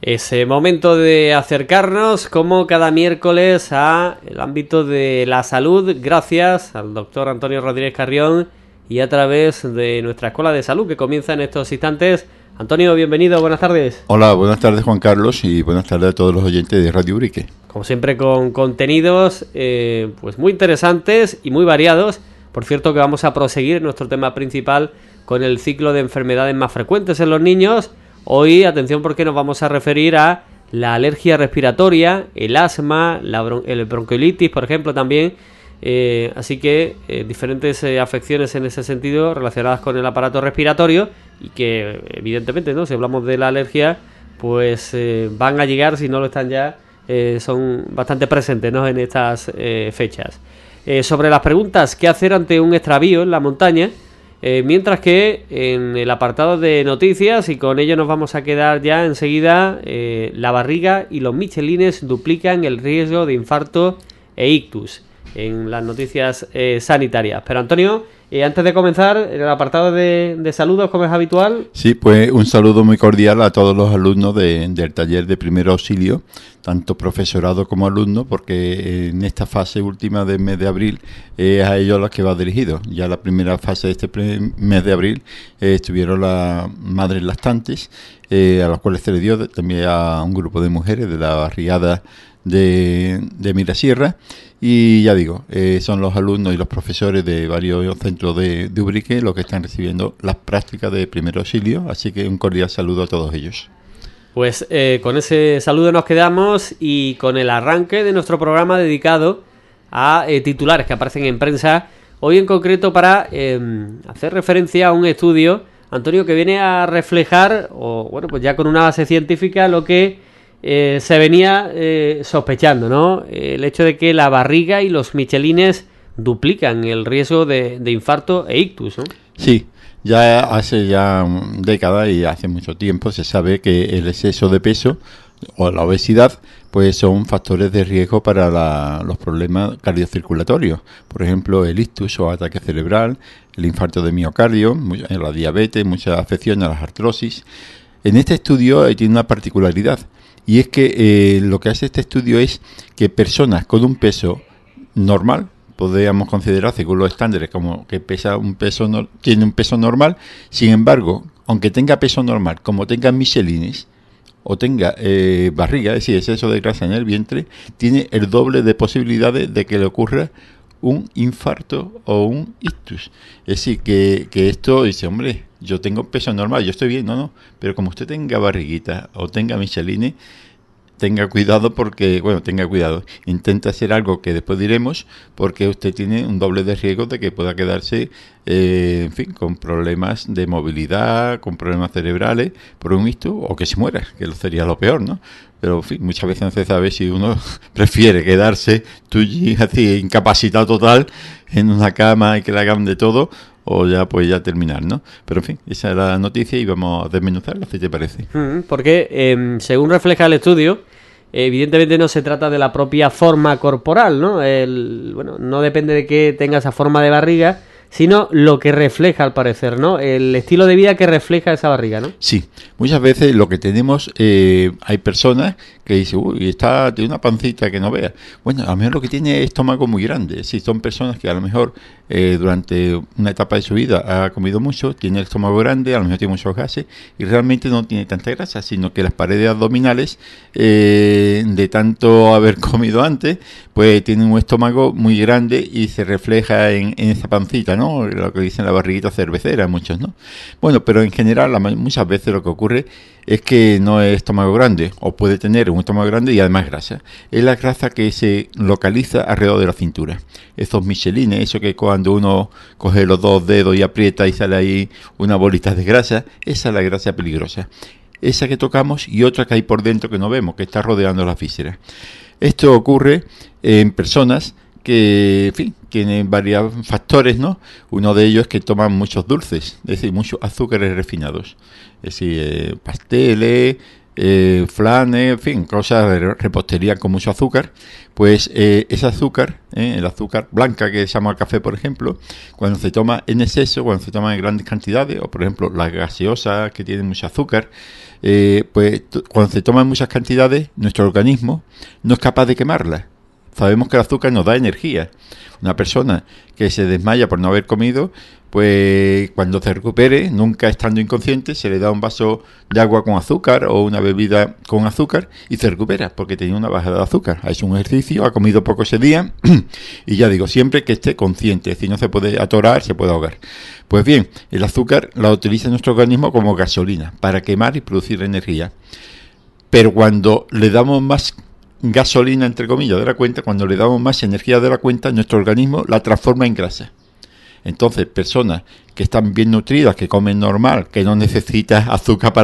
Es momento de acercarnos, como cada miércoles, al ámbito de la salud, gracias al doctor Antonio Rodríguez Carrión y a través de nuestra Escuela de Salud, que comienza en estos instantes. Antonio, bienvenido, buenas tardes. Hola, buenas tardes Juan Carlos y buenas tardes a todos los oyentes de Radio Urique. Como siempre, con contenidos pues muy interesantes y muy variados. Por cierto, que vamos a proseguir nuestro tema principal con el ciclo de enfermedades más frecuentes en los niños. Hoy, atención, porque nos vamos a referir a la alergia respiratoria, el asma, el bronquiolitis, por ejemplo, también. Así que diferentes afecciones en ese sentido relacionadas con el aparato respiratorio y que, evidentemente, ¿no? Si hablamos de la alergia, pues van a llegar, si no lo están ya, son bastante presentes, ¿no? En estas fechas. Sobre las preguntas, ¿qué hacer ante un extravío en la montaña? Mientras que en el apartado de noticias, y con ello nos vamos a quedar ya enseguida, la barriga y los michelines duplican el riesgo de infarto e ictus en las noticias sanitarias. Pero Antonio, antes de comenzar, en el apartado de saludos, como es habitual. Sí, pues un saludo muy cordial a todos los alumnos del taller de primer auxilio, tanto profesorado como alumnos, porque en esta fase última del mes de abril es a ellos a los que va dirigido. Ya la primera fase de este mes de abril estuvieron las madres lactantes, a las cuales se le dio también a un grupo de mujeres de la barriada de Mirasierra. Y ya digo, son los alumnos y los profesores de varios centros de Ubrique los que están recibiendo las prácticas de primer auxilio, así que un cordial saludo a todos ellos. Pues con ese saludo nos quedamos y con el arranque de nuestro programa dedicado a titulares que aparecen en prensa, hoy en concreto para hacer referencia a un estudio, Antonio, que viene a reflejar, o bueno, pues ya con una base científica, lo que se venía sospechando, ¿no? El hecho de que la barriga y los michelines duplican el riesgo de infarto e ictus, ¿no? Sí, ya hace décadas y hace mucho tiempo se sabe que el exceso de peso o la obesidad pues son factores de riesgo para los problemas cardiocirculatorios. Por ejemplo, el ictus o ataque cerebral, el infarto de miocardio, la diabetes, muchas afecciones a las artrosis. En este estudio tiene una particularidad. Y es que lo que hace este estudio es que personas con un peso normal, podríamos considerar según los estándares como que tiene un peso normal, sin embargo, aunque tenga peso normal, como tenga michelines o tenga barriga, es decir, exceso de grasa en el vientre, tiene el doble de posibilidades de que le ocurra un infarto o un ictus. Es decir, que esto dice, hombre, yo tengo peso normal, yo estoy bien, no, pero como usted tenga barriguita o tenga michelines, tenga cuidado intenta hacer algo que después diremos, porque usted tiene un doble de riesgo de que pueda quedarse, con problemas de movilidad, con problemas cerebrales, por un ictus, o que se muera, que sería lo peor, ¿no? Pero, en fin, muchas veces no se sabe si uno prefiere quedarse así incapacitado total en una cama y que le hagan de todo, o ya terminar, ¿no? Pero, en fin, esa es la noticia y vamos a desmenuzarla, si te parece. Porque, según refleja el estudio, evidentemente no se trata de la propia forma corporal, ¿no? No depende de que tenga esa forma de barriga, sino lo que refleja, al parecer, ¿no? El estilo de vida que refleja esa barriga, ¿no? Sí, muchas veces lo que tenemos, hay personas que dicen, tiene una pancita que no vea. Bueno, a lo mejor lo que tiene es estómago muy grande. Si son personas que a lo mejor durante una etapa de su vida ha comido mucho, tiene el estómago grande, a lo mejor tiene muchos gases y realmente no tiene tanta grasa, sino que las paredes abdominales, de tanto haber comido antes, pues tienen un estómago muy grande y se refleja en esa pancita, ¿no? Lo que dicen la barriguita cervecera, muchos, ¿no? Bueno, pero en general muchas veces lo que ocurre es que no es estómago grande, o puede tener un estómago grande y además grasa. Es la grasa que se localiza alrededor de la cintura. Esos michelines, eso que cuando uno coge los dos dedos y aprieta y sale ahí una bolita de grasa, esa es la grasa peligrosa. Esa que tocamos y otra que hay por dentro que no vemos, que está rodeando las vísceras. Esto ocurre en personas que, en fin, tienen varios factores, ¿no? Uno de ellos es que toman muchos dulces, es decir, muchos azúcares refinados. Es decir, pasteles, flanes, en fin, cosas de repostería con mucho azúcar. Pues ese azúcar, el azúcar blanca que se llama el café, por ejemplo, cuando se toma en exceso, cuando se toma en grandes cantidades, o por ejemplo las gaseosas que tienen mucho azúcar, pues cuando se toman muchas cantidades, nuestro organismo no es capaz de quemarlas. Sabemos que el azúcar nos da energía. Una persona que se desmaya por no haber comido, pues cuando se recupere, nunca estando inconsciente, se le da un vaso de agua con azúcar o una bebida con azúcar y se recupera porque tenía una bajada de azúcar. Ha hecho un ejercicio, ha comido poco ese día y ya digo, siempre que esté consciente, si no se puede atorar, se puede ahogar. Pues bien, el azúcar la utiliza nuestro organismo como gasolina para quemar y producir energía. Pero cuando le damos más gasolina, entre comillas, de la cuenta, cuando le damos más energía de la cuenta, nuestro organismo la transforma en grasa. Entonces, personas que están bien nutridas, que comen normal, que no necesitan azúcar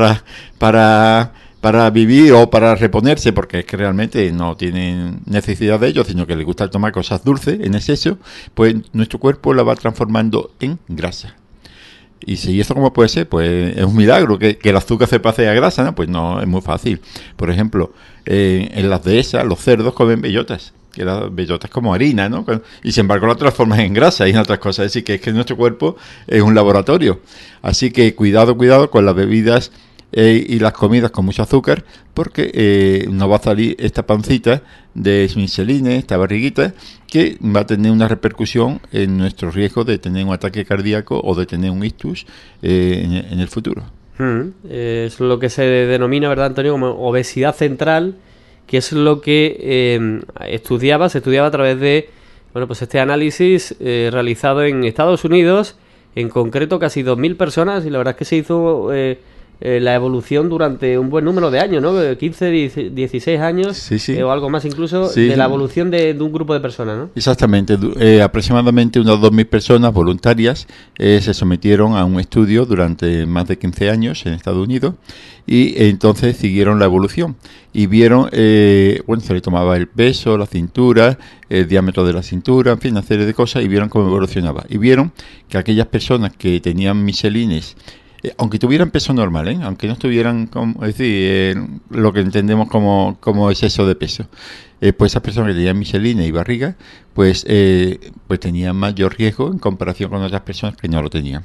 para vivir o para reponerse, porque es que realmente no tienen necesidad de ello, sino que les gusta tomar cosas dulces en exceso, pues nuestro cuerpo la va transformando en grasa. Y si eso cómo puede ser, pues es un milagro que el azúcar se pase a grasa, ¿no? Pues no, es muy fácil. Por ejemplo, en las dehesas, los cerdos comen bellotas, que las bellotas como harina, ¿no? Y sin embargo la transforman en grasa y en otras cosas. Es decir, que es que nuestro cuerpo es un laboratorio. Así que cuidado con las bebidas y las comidas con mucho azúcar, porque nos va a salir esta pancita de Michelin, esta barriguita, que va a tener una repercusión en nuestro riesgo de tener un ataque cardíaco o de tener un ictus en el futuro. Es lo que se denomina, ¿verdad, Antonio?, como obesidad central, que es lo que se estudiaba a través de, bueno, pues este análisis realizado en Estados Unidos, en concreto casi 2.000 personas, y la verdad es que se hizo la evolución durante un buen número de años, ¿no? 15, 16 años, sí. O algo más incluso, sí, de la evolución de un grupo de personas, ¿no? Exactamente, aproximadamente unas 2.000 personas voluntarias se sometieron a un estudio durante más de 15 años en Estados Unidos y entonces siguieron la evolución y vieron, bueno, se le tomaba el peso, la cintura, el diámetro de la cintura, en fin, una serie de cosas y vieron cómo evolucionaba. Y vieron que aquellas personas que tenían Michelines, aunque tuvieran peso normal, aunque no estuvieran, es decir, lo que entendemos como exceso de peso, pues esas personas que tenían Michelin y barriga, pues tenían mayor riesgo en comparación con otras personas que no lo tenían.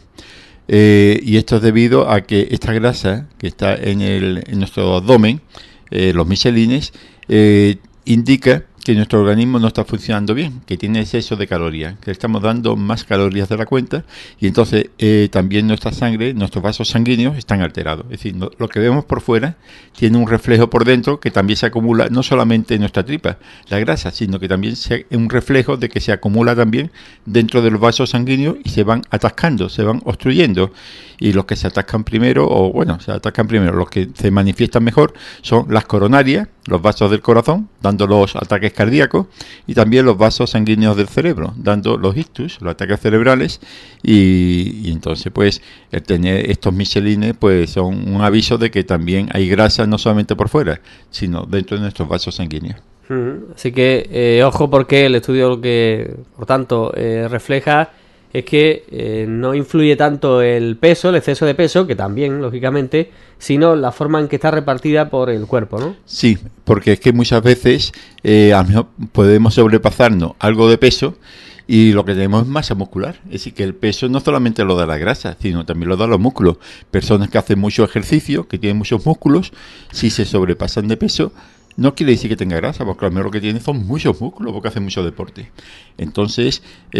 Y esto es debido a que esta grasa que está en nuestro abdomen, los Michelines, indica que nuestro organismo no está funcionando bien, que tiene exceso de calorías, que le estamos dando más calorías de la cuenta y entonces también nuestra sangre, nuestros vasos sanguíneos están alterados. Es decir, lo que vemos por fuera tiene un reflejo por dentro que también se acumula no solamente en nuestra tripa, la grasa, sino que también es un reflejo de que se acumula también dentro de los vasos sanguíneos y se van atascando, se van obstruyendo. Y los que se atascan primero, los que se manifiestan mejor son las coronarias, los vasos del corazón, dando los ataques cardíacos, y también los vasos sanguíneos del cerebro, dando los ictus, los ataques cerebrales, y entonces pues el tener estos Michelines pues son un aviso de que también hay grasa no solamente por fuera, sino dentro de nuestros vasos sanguíneos. Así que ojo, porque el estudio lo que, por tanto, refleja es que no influye tanto el peso, el exceso de peso, que también, lógicamente, sino la forma en que está repartida por el cuerpo, ¿no? Sí, porque es que muchas veces a lo mejor podemos sobrepasarnos algo de peso y lo que tenemos es masa muscular. Es decir, que el peso no solamente lo da la grasa, sino también lo da los músculos. Personas que hacen mucho ejercicio, que tienen muchos músculos, si se sobrepasan de peso, no quiere decir que tenga grasa, porque a lo mejor lo que tiene son muchos músculos, porque hace mucho deporte. Entonces,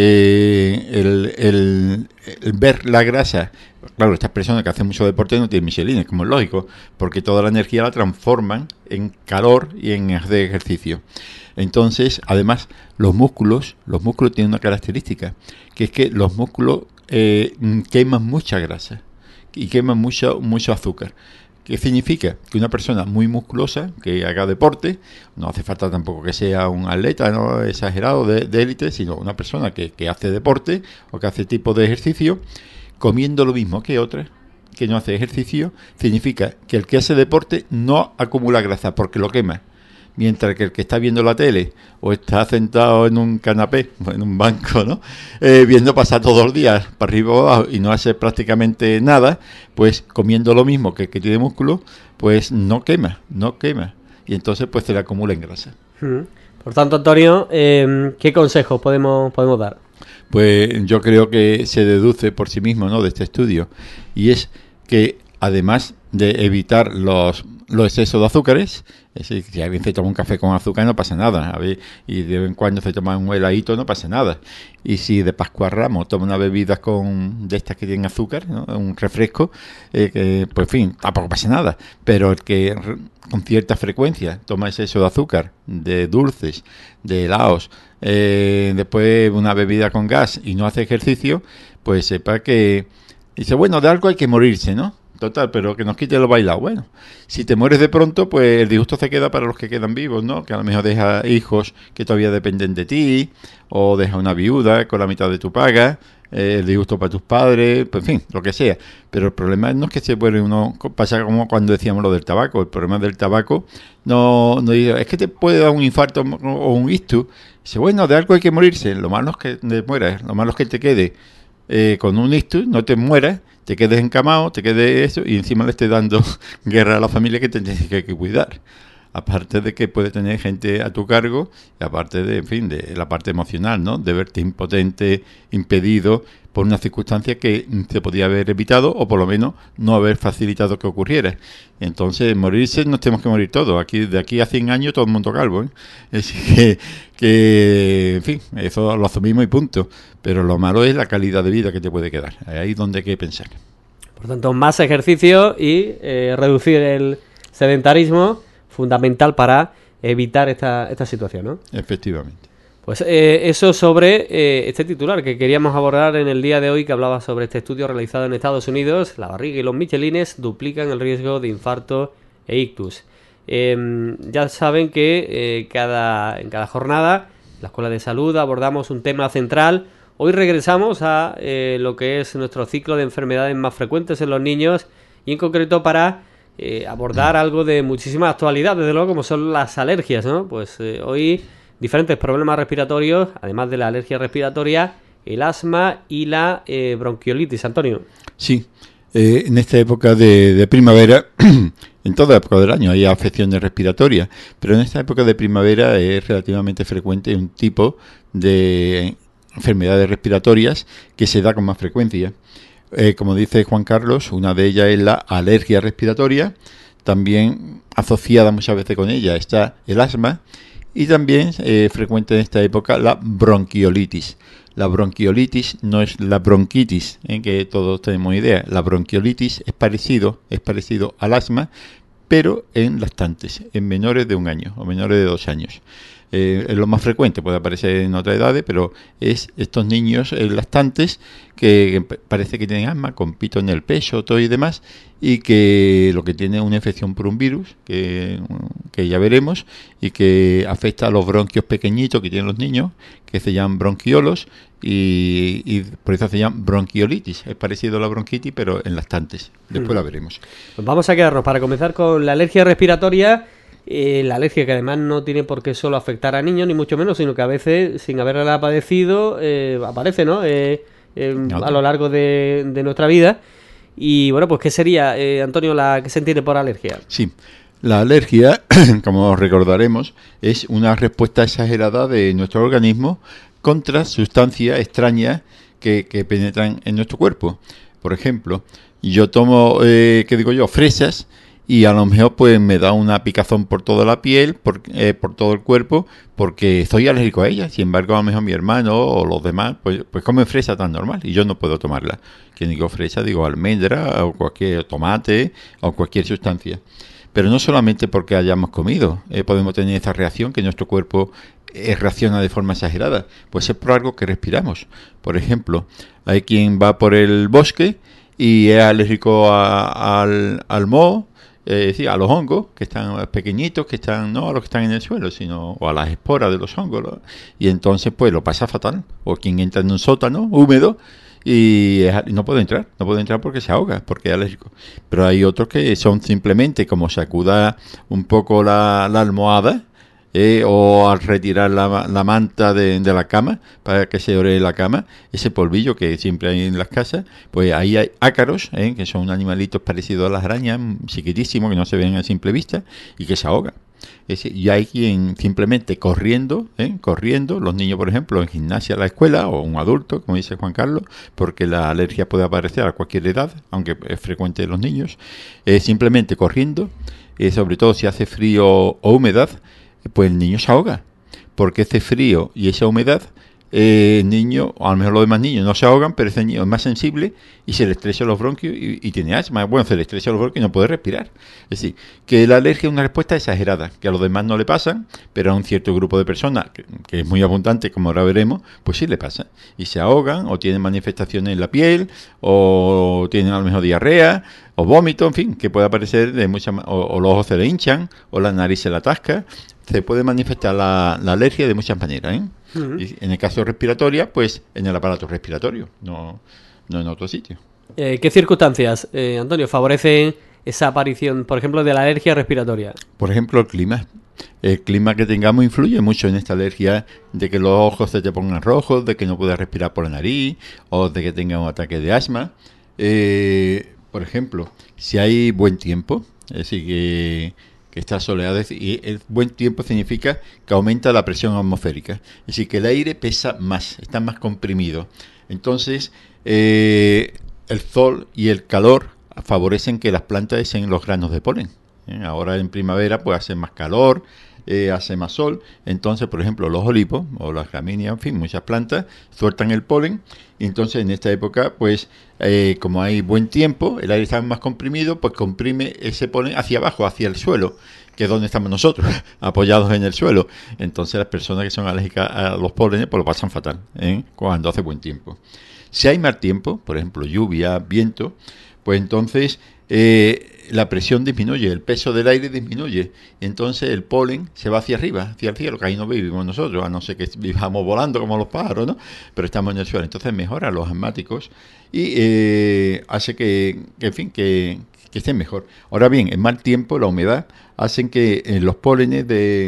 el ver la grasa, claro, estas personas que hacen mucho deporte no tienen Michelin, como es lógico, porque toda la energía la transforman en calor y en hacer ejercicio. Entonces, además, los músculos tienen una característica, que es que los músculos queman mucha grasa y queman mucho azúcar. ¿Qué significa? Que una persona muy musculosa, que haga deporte, no hace falta tampoco que sea un atleta no exagerado de élite, sino una persona que hace deporte o que hace tipo de ejercicio, comiendo lo mismo que otra, que no hace ejercicio, significa que el que hace deporte no acumula grasa porque lo quema. Mientras que el que está viendo la tele o está sentado en un canapé, en un banco, ¿no? Viendo pasar todos los días para arriba o abajo y no hace prácticamente nada, pues comiendo lo mismo que el que tiene músculo, pues no quema. Y entonces pues se le acumula en grasa. Por tanto, Antonio, ¿qué consejos podemos dar? Pues yo creo que se deduce por sí mismo, ¿no?, de este estudio, y es que además de evitar los excesos de azúcares. Es decir, si alguien se toma un café con azúcar no pasa nada, a ver, y de vez en cuando se toma un heladito no pasa nada. Y si de Pascua a Ramos toma una bebida de estas que tienen azúcar, ¿no? Un refresco, que, pues en fin, tampoco pasa nada. Pero el que con cierta frecuencia toma exceso de azúcar, de dulces, de helados, después una bebida con gas y no hace ejercicio, pues sepa que dice, bueno, de algo hay que morirse, ¿no? Total, pero que nos quite lo bailado. Bueno, si te mueres de pronto, pues el disgusto se queda para los que quedan vivos, ¿no? Que a lo mejor deja hijos que todavía dependen de ti, o deja una viuda con la mitad de tu paga, el disgusto para tus padres, pues en fin, lo que sea. Pero el problema no es que se muere uno, pasa como cuando decíamos lo del tabaco. El problema del tabaco no es que te puede dar un infarto o un ictus. Dice, bueno, de algo hay que morirse. Lo malo es que te mueras, lo malo es que te quede con un ictus, no te mueras, te quedes encamado, te quedes eso, y encima le estés dando guerra a la familia que te tienes que cuidar. Aparte de que puede tener gente a tu cargo, y aparte de, en fin, de la parte emocional, ¿no? De verte impotente, impedido por una circunstancia que se podía haber evitado o por lo menos no haber facilitado que ocurriera. Entonces, morirse nos tenemos que morir todos. De aquí a 100 años todo el mundo calvo, ¿eh? Es que, en fin, eso lo asumimos y punto. Pero lo malo es la calidad de vida que te puede quedar. Ahí es donde hay que pensar. Por tanto, más ejercicio y reducir el sedentarismo, fundamental para evitar esta situación, ¿no? Efectivamente. Pues eso sobre este titular que queríamos abordar en el día de hoy, que hablaba sobre este estudio realizado en Estados Unidos. La barriga y los michelines duplican el riesgo de infarto e ictus. Ya saben que en cada jornada, en la Escuela de Salud, abordamos un tema central. Hoy regresamos a lo que es nuestro ciclo de enfermedades más frecuentes en los niños, y en concreto para abordar algo de muchísima actualidad, desde luego, como son las alergias, ¿no? Pues hoy diferentes problemas respiratorios, además de la alergia respiratoria, el asma y la bronquiolitis. Antonio. Sí, en esta época de primavera, en toda época del año hay afecciones respiratorias, pero en esta época de primavera es relativamente frecuente un tipo de enfermedades respiratorias que se da con más frecuencia. Como dice Juan Carlos, una de ellas es la alergia respiratoria, también asociada muchas veces con ella está el asma, y también frecuente en esta época la bronquiolitis. La bronquiolitis no es la bronquitis, que todos tenemos idea. La bronquiolitis es parecido al asma, pero en lactantes, en menores de 1 año o menores de 2 años. Es lo más frecuente, puede aparecer en otras edades, pero es estos niños lactantes que parece que tienen asma, con pito en el pecho, todo y demás, y que lo que tiene es una infección por un virus, que ya veremos, y que afecta a los bronquios pequeñitos que tienen los niños, que se llaman bronquiolos, y por eso se llama bronquiolitis. Es parecido a la bronquitis, pero en lactantes. Después la veremos. Pues vamos a quedarnos para comenzar con la alergia respiratoria. La alergia, que además no tiene por qué solo afectar a niños, ni mucho menos, sino que a veces, sin haberla padecido, aparece, ¿no? A lo largo de nuestra vida. Y bueno, pues ¿qué sería, Antonio, la que se entiende por alergia? Sí, la alergia, como recordaremos, es una respuesta exagerada de nuestro organismo contra sustancias extrañas que penetran en nuestro cuerpo. Por ejemplo, yo tomo, fresas, y a lo mejor pues me da una picazón por toda la piel, por todo el cuerpo, porque soy alérgico a ella. Sin embargo, a lo mejor mi hermano o los demás pues comen fresa tan normal y yo no puedo tomarla. Que digo fresa, digo almendra o cualquier tomate o cualquier sustancia. Pero no solamente porque hayamos comido podemos tener esa reacción, que nuestro cuerpo reacciona de forma exagerada. Pues es por algo que respiramos. Por ejemplo, hay quien va por el bosque y es alérgico al moho, a los hongos, que están pequeñitos, que están no a los que están en el suelo, sino o a las esporas de los hongos, ¿no? Y entonces pues lo pasa fatal. O quien entra en un sótano húmedo y no puede entrar porque se ahoga, porque es alérgico. Pero hay otros que son simplemente como sacuda un poco la almohada, o al retirar la manta de la cama para que se ore la cama, ese polvillo que siempre hay en las casas, pues ahí hay ácaros, que son animalitos parecidos a las arañas, chiquitísimos, que no se ven a simple vista y que se ahogan. Y hay quien simplemente corriendo, los niños, por ejemplo, en gimnasia a la escuela, o un adulto, como dice Juan Carlos, porque la alergia puede aparecer a cualquier edad, aunque es frecuente en los niños, simplemente corriendo, sobre todo si hace frío o humedad, pues el niño se ahoga, porque ese frío y esa humedad, el niño, o a lo mejor los demás niños no se ahogan, pero ese niño es más sensible y se le estrechan los bronquios y tiene asma. Bueno, se le estrechan los bronquios y no puede respirar. Es decir, que la alergia es una respuesta exagerada, que a los demás no le pasan, pero a un cierto grupo de personas, que es muy abundante, como ahora veremos, pues sí le pasa. Y se ahogan, o tienen manifestaciones en la piel, o tienen a lo mejor diarrea, o vómito, en fin, que puede aparecer de muchas, o los ojos se le hinchan, o la nariz se le atasca. Se puede manifestar la alergia de muchas maneras, Y en el caso respiratoria, pues en el aparato respiratorio, no en otro sitio. ¿Qué circunstancias, Antonio, favorecen esa aparición, por ejemplo, de la alergia respiratoria? Por ejemplo, el clima. El clima que tengamos influye mucho en esta alergia, de que los ojos se te pongan rojos, de que no puedas respirar por la nariz, o de que tengas un ataque de asma. Por ejemplo, si hay buen tiempo, es decir, que está soleado, y el buen tiempo significa que aumenta la presión atmosférica, es decir, que el aire pesa más, está más comprimido. Entonces, el sol y el calor favorecen que las plantas echen los granos de polen. Ahora en primavera pues hace más calor, hace más sol, entonces por ejemplo los olivos o las gramíneas, en fin, muchas plantas sueltan el polen, y entonces en esta época pues como hay buen tiempo, el aire está más comprimido, pues comprime ese polen hacia abajo, hacia el suelo, que es donde estamos nosotros, apoyados en el suelo. Entonces las personas que son alérgicas a los pólenes pues lo pasan fatal, cuando hace buen tiempo. Si hay mal tiempo, por ejemplo lluvia, viento, pues entonces la presión disminuye, el peso del aire disminuye, entonces el polen se va hacia arriba, hacia el cielo, que ahí no vivimos nosotros, a no ser que vivamos volando como los pájaros, ¿no? Pero estamos en el suelo, entonces mejora los asmáticos y hace que estén mejor. Ahora bien, en mal tiempo, la humedad, hacen que los pólenes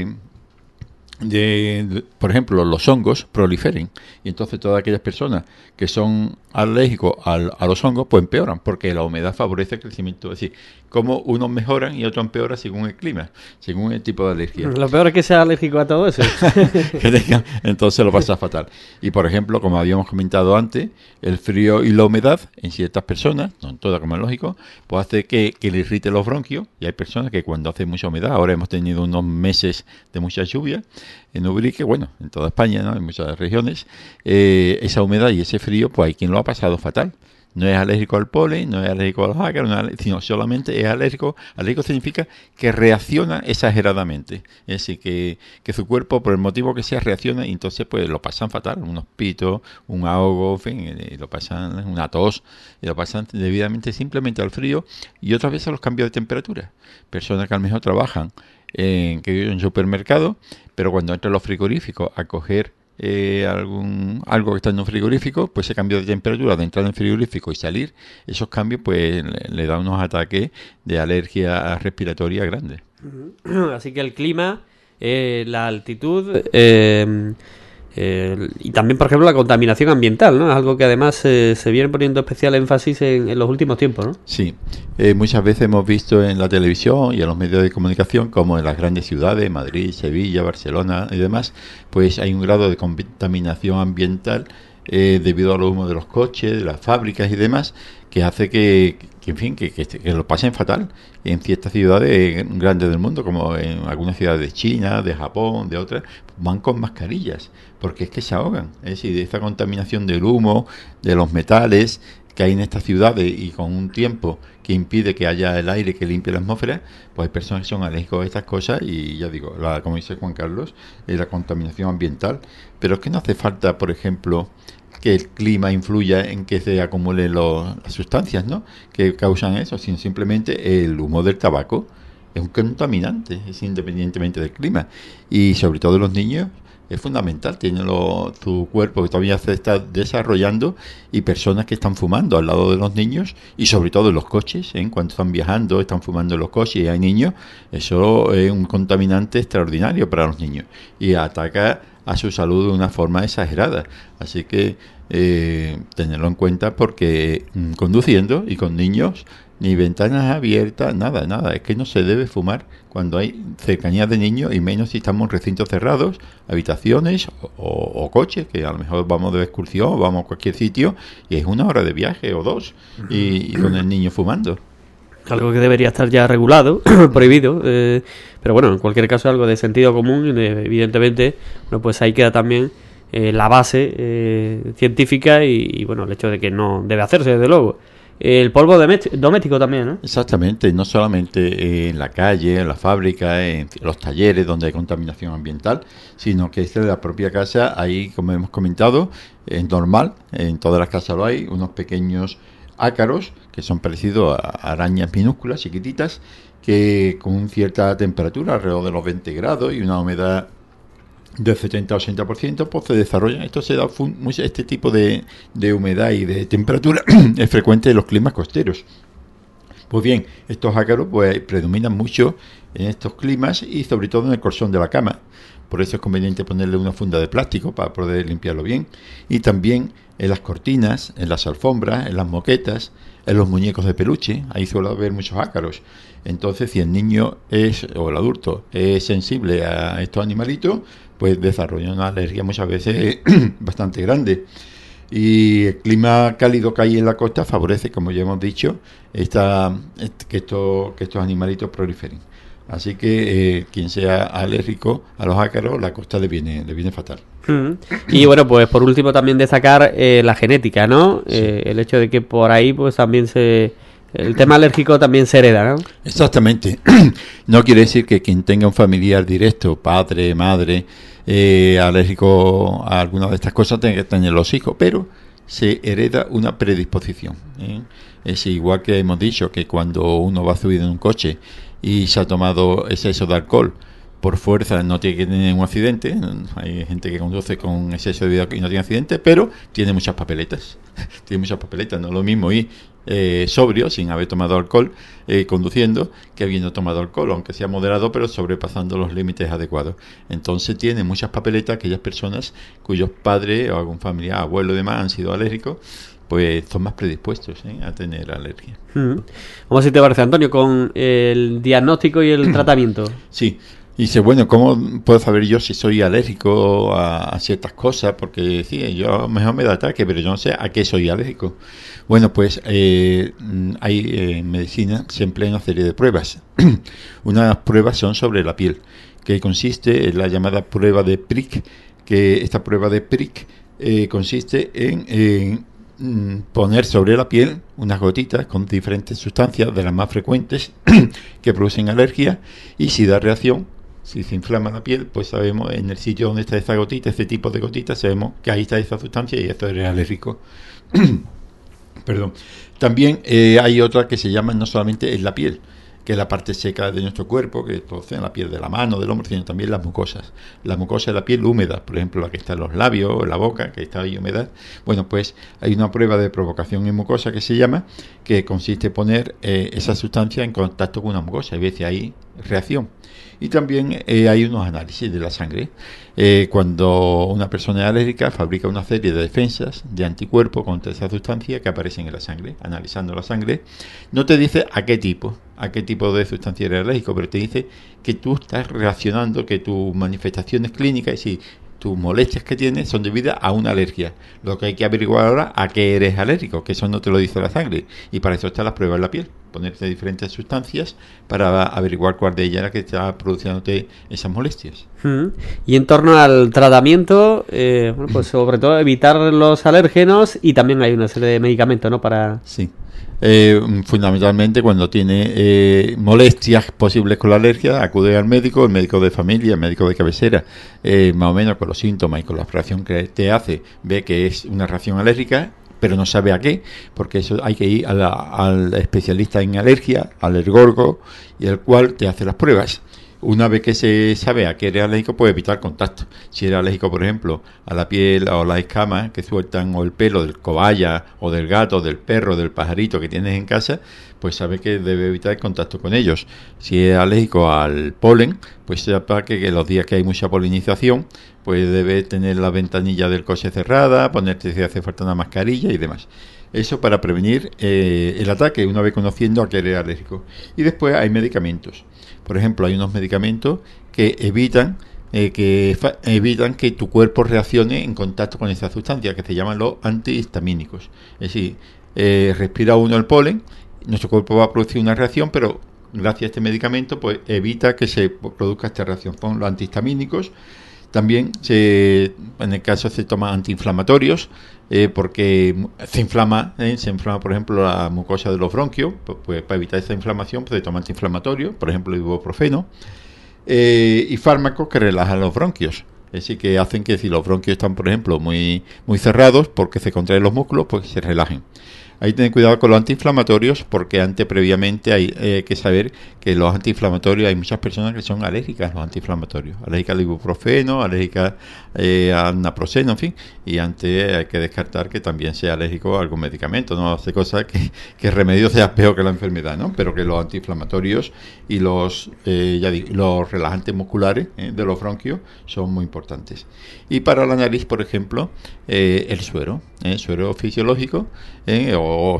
por ejemplo, los hongos proliferen, y entonces todas aquellas personas que son alérgicos a los hongos pues empeoran, porque la humedad favorece el crecimiento. Es decir, como unos mejoran y otros empeoran según el clima, según el tipo de alergia. Lo peor es que sea alérgico a todo eso. Entonces lo pasa fatal. Y por ejemplo, como habíamos comentado antes, el frío y la humedad en ciertas personas, no en todas como es lógico, pues hace que le irrite los bronquios, y hay personas que cuando hace mucha humedad, ahora hemos tenido unos meses de mucha lluvia en Ubrique, bueno, en toda España, ¿no? En muchas regiones, esa humedad y ese frío, pues hay quien lo ha pasado fatal. No es alérgico al polen, no es alérgico a los ácaros, sino solamente es alérgico. Alérgico significa que reacciona exageradamente. Es decir, que su cuerpo, por el motivo que sea, reacciona, y entonces pues lo pasan fatal. Unos pitos, un ahogo, en fin, lo pasan, una tos, y lo pasan debidamente simplemente al frío, y otras veces a los cambios de temperatura. Personas que a lo mejor trabajan que viven en un supermercado, pero cuando entran los frigoríficos a coger algo que está en un frigorífico, pues ese cambio de temperatura de entrar en el frigorífico y salir, esos cambios pues le dan unos ataques de alergia respiratoria grandes. Así que el clima, la altitud y también, por ejemplo, la contaminación ambiental, ¿no? Es algo que además se viene poniendo especial énfasis en los últimos tiempos, ¿no? Sí, muchas veces hemos visto en la televisión y en los medios de comunicación como en las grandes ciudades, Madrid, Sevilla, Barcelona y demás, pues hay un grado de contaminación ambiental debido al humo de los coches, de las fábricas y demás, que hace que lo pasen fatal en ciertas ciudades grandes del mundo, como en algunas ciudades de China, de Japón, de otras, van con mascarillas, porque es que se ahogan. Es decir, de esta contaminación del humo, de los metales que hay en estas ciudades, y con un tiempo que impide que haya el aire que limpie la atmósfera, pues hay personas que son alérgicos a estas cosas, y ya digo, como dice Juan Carlos, la contaminación ambiental. Pero es que no hace falta, por ejemplo, que el clima influya en que se acumulen las sustancias, ¿no?, que causan eso, sino simplemente el humo del tabaco es un contaminante, es independientemente del clima, y sobre todo los niños es fundamental. Tienen su cuerpo que todavía se está desarrollando, y personas que están fumando al lado de los niños, y sobre todo en los coches, cuando están viajando están fumando en los coches y hay niños, eso es un contaminante extraordinario para los niños y ataca a su salud de una forma exagerada. Así que tenerlo en cuenta, porque conduciendo y con niños ni ventanas abiertas, nada. Es que no se debe fumar cuando hay cercanías de niños, y menos si estamos en recintos cerrados, habitaciones o coches, que a lo mejor vamos de excursión o vamos a cualquier sitio y es 1 hora de viaje o 2 y con el niño fumando. Algo que debería estar ya regulado, prohibido, pero bueno, en cualquier caso algo de sentido común, evidentemente, bueno, pues ahí queda también la base científica y bueno, el hecho de que no debe hacerse, desde luego. El polvo doméstico también, ¿no? Exactamente, no solamente en la calle, en la fábrica, en los talleres donde hay contaminación ambiental, sino que desde la propia casa, ahí, como hemos comentado, es normal, en todas las casas lo hay, unos pequeños ácaros que son parecidos a arañas minúsculas, chiquititas, que con cierta temperatura, alrededor de los 20 grados y una humedad del 70-80%, pues se desarrollan. Esto se da este tipo de humedad y de temperatura es frecuente en los climas costeros. Pues bien, estos ácaros pues predominan mucho en estos climas y sobre todo en el colchón de la cama. Por eso es conveniente ponerle una funda de plástico para poder limpiarlo bien. Y también en las cortinas, en las alfombras, en las moquetas, en los muñecos de peluche. Ahí suele haber muchos ácaros. Entonces, si el niño o el adulto es sensible a estos animalitos, pues desarrolla una alergia muchas veces bastante grande. Y el clima cálido que hay en la costa favorece, como ya hemos dicho, que estos animalitos proliferen. Así que quien sea alérgico a los ácaros, la costa le viene fatal. Y bueno, pues por último también destacar la genética, ¿no? Sí. El hecho de que por ahí pues también el tema alérgico también se hereda, ¿no? Exactamente. No quiere decir que quien tenga un familiar directo, padre, madre, alérgico a alguna de estas cosas, tenga que tener los hijos, pero se hereda una predisposición, ¿eh? Es igual que hemos dicho que cuando uno va subido en un coche y se ha tomado exceso de alcohol, por fuerza no tiene que tener un accidente. Hay gente que conduce con exceso de vida y no tiene accidente, pero tiene muchas papeletas. No es lo mismo ir sobrio, sin haber tomado alcohol, conduciendo, que habiendo tomado alcohol, aunque sea moderado, pero sobrepasando los límites adecuados. Entonces tiene muchas papeletas aquellas personas cuyos padres o algún familiar, abuelo y demás han sido alérgicos, pues son más predispuestos a tener alergia. Vamos a ver si te parece, Antonio, con el diagnóstico y el tratamiento. Sí. Y dice, bueno, ¿cómo puedo saber yo si soy alérgico a ciertas cosas? Porque sí, yo mejor me da ataque, pero yo no sé a qué soy alérgico. Bueno, pues en medicina se emplea una serie de pruebas. Unas pruebas son sobre la piel, que consiste en la llamada prueba de Prick, que esta prueba de Prick consiste en poner sobre la piel unas gotitas con diferentes sustancias, de las más frecuentes, que producen alergia, y si da reacción, si se inflama la piel, pues sabemos en el sitio donde está esa gotita, este tipo de gotitas, sabemos que ahí está esa sustancia y esto es alérgico. Perdón. También hay otra que se llama no solamente en la piel, que es la parte seca de nuestro cuerpo, que produce en la piel de la mano, del hombro, sino también las mucosas. La mucosa de la piel húmeda, por ejemplo, la que está en los labios, en la boca, que está ahí humedad. Bueno, pues hay una prueba de provocación en mucosa que se llama, que consiste en poner esa sustancia en contacto con una mucosa, y veces hay reacción. Y también hay unos análisis de la sangre. Cuando una persona es alérgica, fabrica una serie de defensas de anticuerpos contra esa sustancia que aparecen en la sangre. Analizando la sangre, no te dice a qué tipo de sustancia eres alérgico, pero te dice que tú estás reaccionando, que tus manifestaciones clínicas y si tus molestias que tienes son debidas a una alergia. Lo que hay que averiguar ahora a qué eres alérgico, que eso no te lo dice la sangre. Y para eso están las pruebas en la piel. Ponerte diferentes sustancias para averiguar cuál de ellas es la que está produciéndote esas molestias. Y en torno al tratamiento, bueno, pues sobre todo evitar los alérgenos, y también hay una serie de medicamentos, ¿no? Para... Sí. Fundamentalmente cuando tiene molestias posibles con la alergia, acude al médico, el médico de familia, el médico de cabecera, más o menos con los síntomas y con la reacción que te hace, ve que es una reacción alérgica, pero no sabe a qué, porque eso hay que ir al especialista en alergia, al alergólogo, y el cual te hace las pruebas. Una vez que se sabe a qué eres alérgico, puede evitar contacto. Si eres alérgico, por ejemplo, a la piel o las escamas que sueltan, o el pelo del cobaya, o del gato, del perro, del pajarito que tienes en casa, pues sabe que debe evitar el contacto con ellos. Si es alérgico al polen, pues sepa que los días que hay mucha polinización, pues debe tener la ventanilla del coche cerrada, ponerte si hace falta una mascarilla y demás. Eso para prevenir el ataque, una vez conociendo a que eres alérgico. Y después hay medicamentos. Por ejemplo, hay unos medicamentos que evitan que tu cuerpo reaccione en contacto con esa sustancia, que se llaman los antihistamínicos. Es decir, respira uno el polen, nuestro cuerpo va a producir una reacción, pero gracias a este medicamento pues evita que se produzca esta reacción. Son los antihistamínicos. También en el caso se toman antiinflamatorios, porque se inflama, por ejemplo, la mucosa de los bronquios. Pues para evitar esa inflamación pues se toma antiinflamatorio, por ejemplo el ibuprofeno, y fármacos que relajan los bronquios. Es decir, que hacen que si los bronquios están, por ejemplo, muy cerrados porque se contraen los músculos, pues se relajen. Hay que tener cuidado con los antiinflamatorios, porque previamente hay que saber que los antiinflamatorios, hay muchas personas que son alérgicas a los antiinflamatorios, alérgicas al ibuprofeno, alérgicas al naproxeno, en fin, y antes hay que descartar que también sea alérgico a algún medicamento, no hace cosa que el remedio sea peor que la enfermedad, ¿no? Pero que los antiinflamatorios y los relajantes musculares de los bronquios son muy importantes. Y para la nariz, por ejemplo, el suero fisiológico, o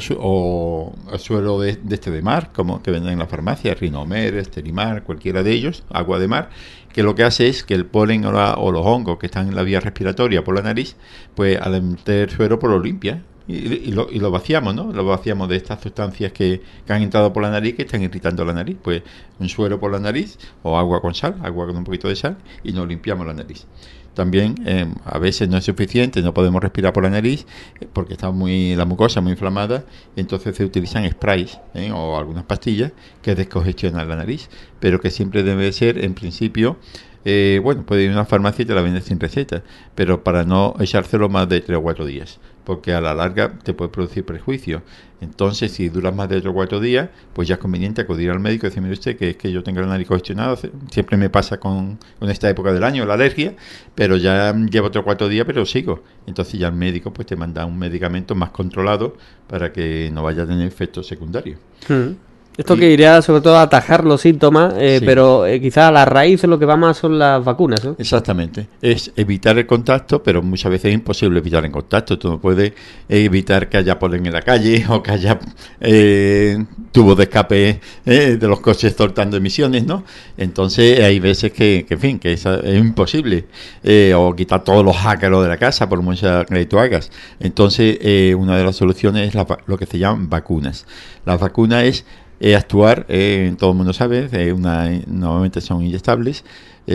suero de mar, como que venden en la farmacia, Rinomer, Esterimar, cualquiera de ellos, agua de mar, que lo que hace es que el polen o los hongos que están en la vía respiratoria por la nariz, pues al meter suero pues lo limpia y lo vaciamos, ¿no? Lo vaciamos de estas sustancias que han entrado por la nariz, que están irritando la nariz. Pues un suero por la nariz o agua con sal, agua con un poquito de sal, y nos limpiamos la nariz. También a veces no es suficiente, no podemos respirar por la nariz porque está la mucosa muy inflamada, entonces se utilizan sprays o algunas pastillas que descongestionan la nariz, pero que siempre debe ser, en principio, puede ir a una farmacia y te la venden sin receta, pero para no echárselo más de 3 o 4 días, porque a la larga te puede producir perjuicio. Entonces, si duras más de 3 o 4 días, pues ya es conveniente acudir al médico y decir: mire usted, que es que yo tengo la nariz congestionada, siempre me pasa con esta época del año, la alergia, pero ya llevo 3 o 4 días, pero sigo. Entonces ya el médico pues te manda un medicamento más controlado para que no vaya a tener efectos secundarios. Esto que iría sobre todo a atajar los síntomas, sí. Pero quizás a la raíz lo que va más son las vacunas, ¿no? Exactamente. Es evitar el contacto, pero muchas veces es imposible evitar el contacto. Tú no puedes evitar que haya polen en la calle o que haya tubos de escape de los coches soltando emisiones, ¿no? Entonces hay veces que en fin, que es imposible. O quitar todos los ácaros de la casa, por mucha que tú hagas. Entonces una de las soluciones es lo que se llaman vacunas. Las vacunas es actuar, todo el mundo sabe, normalmente son inyectables, o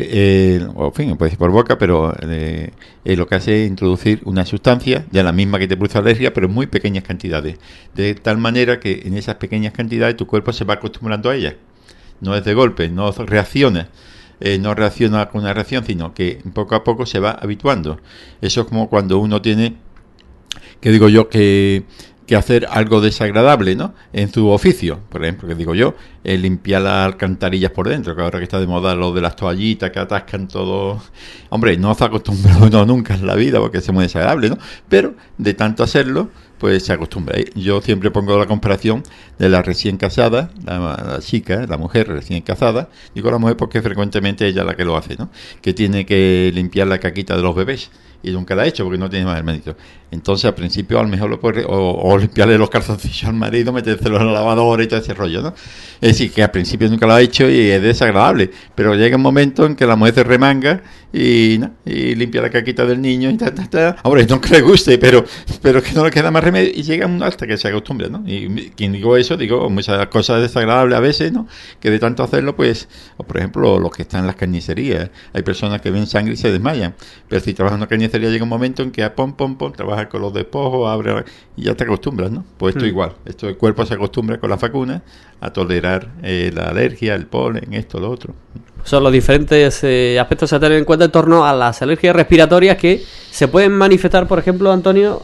en fin, puede ser por boca, pero lo que hace es introducir una sustancia de la misma que te produce alergia, pero en muy pequeñas cantidades, de tal manera que en esas pequeñas cantidades tu cuerpo se va acostumbrando a ellas. No es de golpe, no reacciona con una reacción, sino que poco a poco se va habituando. Eso es como cuando uno tiene, que digo yo, que hacer algo desagradable, ¿no? En su oficio, por ejemplo, que digo yo, limpiar las alcantarillas por dentro, que ahora que está de moda lo de las toallitas que atascan todo. Hombre, no se acostumbra uno nunca en la vida porque es muy desagradable, ¿no? Pero de tanto hacerlo, pues se acostumbra. Yo siempre pongo la comparación de la recién casada, la chica, la mujer recién casada. Digo la mujer porque frecuentemente ella es la que lo hace, ¿no? Que tiene que limpiar la caquita de los bebés. Y nunca la ha hecho porque no tiene más hermanito. Entonces al principio a lo mejor lo puede o limpiarle los calzoncillos al marido, metérselo en la lavadora y todo ese rollo, ¿no? Es decir, que al principio nunca lo ha hecho y es desagradable, pero llega un momento en que la mujer se remanga y limpia la caquita del niño y Hombre, no que le guste, pero que no le queda más remedio y llega uno hasta que se acostumbre, ¿no? Y quien digo eso, digo muchas cosas desagradables a veces, ¿no? Que de tanto hacerlo, pues, o por ejemplo, los que están en las carnicerías, hay personas que ven sangre y se desmayan, pero si trabajan en una carnicería llega un momento en que trabajas con los despojos, abre y ya te acostumbras, ¿no? Pues esto igual, el cuerpo se acostumbra con las vacunas a tolerar la alergia, el polen, esto, lo otro. Son los diferentes aspectos a tener en cuenta en torno a las alergias respiratorias que se pueden manifestar, por ejemplo, Antonio,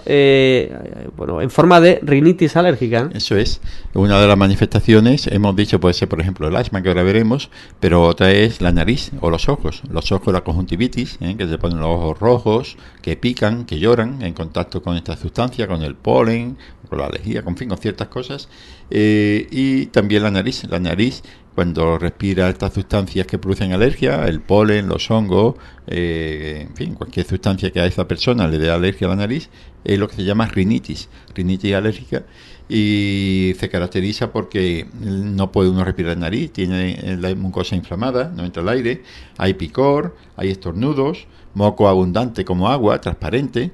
en forma de rinitis alérgica, ¿no? Eso es. Una de las manifestaciones, hemos dicho, puede ser, por ejemplo, el asma, que ahora veremos, pero otra es la nariz o los ojos. Los ojos, la conjuntivitis, que se ponen los ojos rojos, que pican, que lloran en contacto con esta sustancia, con el polen, con la alergia, con ciertas cosas. Y también la nariz cuando respira estas sustancias que producen alergia, el polen, los hongos, en fin, cualquier sustancia que a esa persona le dé alergia a la nariz, es lo que se llama rinitis alérgica, y se caracteriza porque no puede uno respirar en nariz, tiene la mucosa inflamada, no entra el aire, hay picor, hay estornudos, moco abundante como agua, transparente,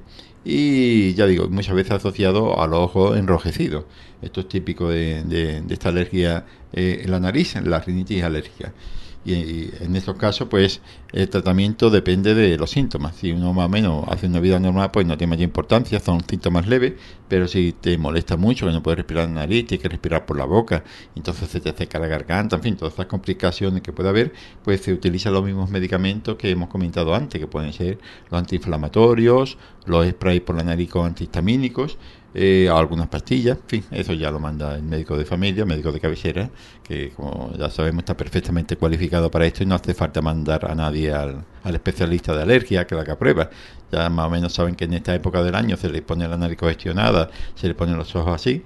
y ya digo, muchas veces asociado a los ojos enrojecidos. Esto es típico de esta alergia en la nariz, la rinitis alérgica. Y en estos casos, pues, el tratamiento depende de los síntomas. Si uno más o menos hace una vida normal, pues no tiene mayor importancia, son síntomas leves, pero si te molesta mucho, que no puedes respirar en la nariz, tienes que respirar por la boca, entonces se te seca la garganta, en fin, todas estas complicaciones que puede haber, pues se utilizan los mismos medicamentos que hemos comentado antes, que pueden ser los antiinflamatorios, los sprays por la nariz con antihistamínicos, algunas pastillas, en fin, eso ya lo manda el médico de familia, médico de cabecera, que como ya sabemos está perfectamente cualificado para esto y no hace falta mandar a nadie al especialista de alergia que la haga prueba. Ya más o menos saben que en esta época del año se le pone la nariz congestionada, se le ponen los ojos así,